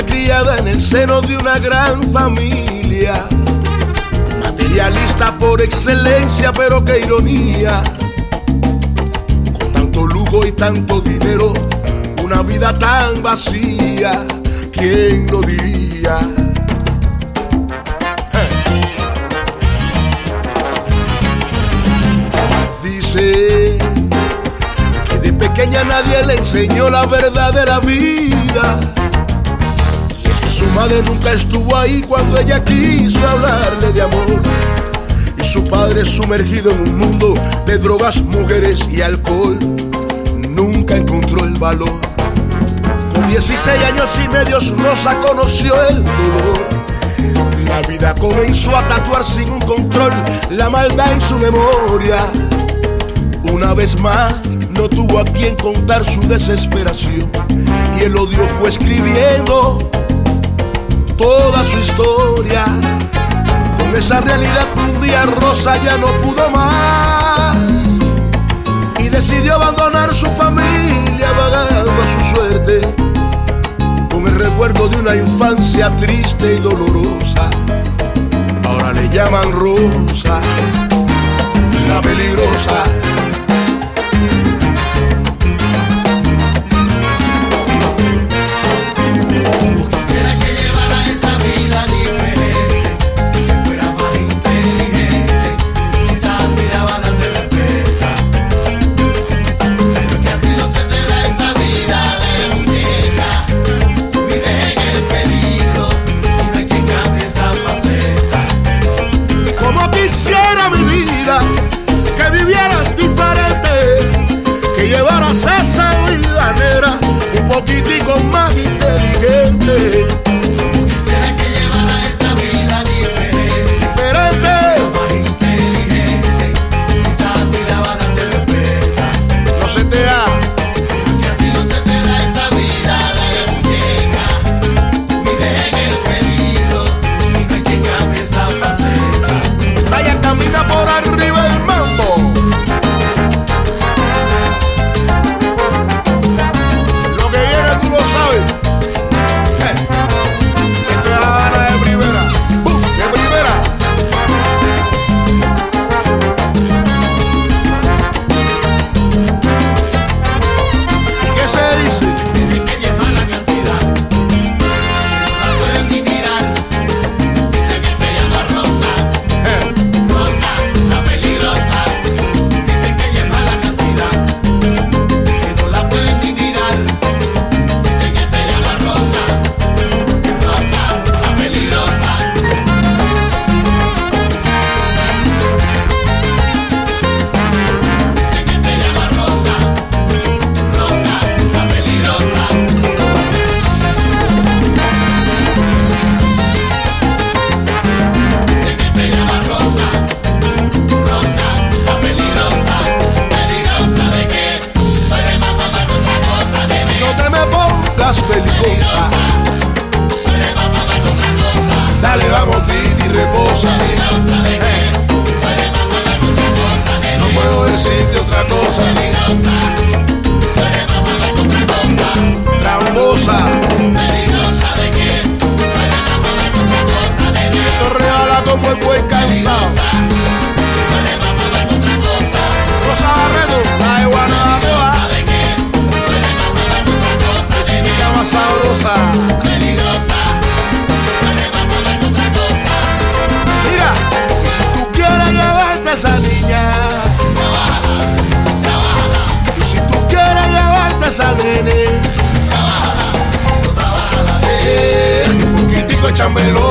criada en el seno de una gran familia, materialista por excelencia, pero qué ironía. Con tanto lujo y tanto dinero, una vida tan vacía, ¿quién lo diría? Dice que de pequeña nadie le enseñó la verdad de la vida, y es que su madre nunca estuvo ahí cuando ella quiso hablarle de amor, y su padre, sumergido en un mundo de drogas, mujeres y alcohol, nunca encontró el valor. Con 16 años y medio Rosa conoció el dolor. La vida comenzó a tatuar sin un control la maldad en su memoria. Una vez más no tuvo a quien contar su desesperación, y el odio fue escribiendo toda su historia. Con esa realidad un día Rosa ya no pudo más y decidió abandonar su familia vagando a su suerte, con el recuerdo de una infancia triste y dolorosa. Ahora le llaman Rosa, la peligrosa. Quisiera mi vida que vivieras diferente, que llevaras esa vida negra un poquitico más inteligente. Quisiera que llevara esa vida diferente, más inteligente. Quizás si la banda te respeta, no se te da, pero que a ti no se te da esa vida de muñeca. Vives en el peligro y no hay quien cambie esa faceta. Vaya, camina por arriba del mambo. Lo que viene tú lo sabes. Esto es Habana de primera. De primera. ¿Y qué se dice? Dicen que ella es mala cantidad, no la pueden ni mirar. Dicen que se llama Rosa, Rosa, la peligrosa. Dicen que ella es mala cantidad, que no la pueden ni mirar. Dicen que se llama Rosa, Rosa, la peligrosa. Dicen que se llama Rosa, Rosa, la peligrosa. Dicen que se llama Rosa, Rosa, la peligrosa. ¿Peligrosa de qué? Tú eres más fama que otra cosa, nene. No te me pongas peligrosa. Tú eres más fama que otra cosa. Dale, vamos, Titi, reposa. ¿Peligrosa de qué? Tú eres más fama que otra cosa, nene. No puedo decirte otra cosa. Peligrosa, tú eres más fama que otra cosa. Tramposa, ¿Peligrosa de qué? Tú eres más fama que otra cosa, nene. esto regala como el buey cansado. Tú eres más fama que otra cosa. Rosa Barreto, la de Guanajuato, ¿Peligrosa de qué? Tú eres más fama que otra cosa, nene. chiquita más sabrosa. Peligrosa, tú eres más fama que otra cosa. Mira, y si tú quieres llevarte a esa niña, Trabájala, trabájala, y si tú quieres llevarte a esa nene, trabájala, tú trabájala, un poquitico de chambelón.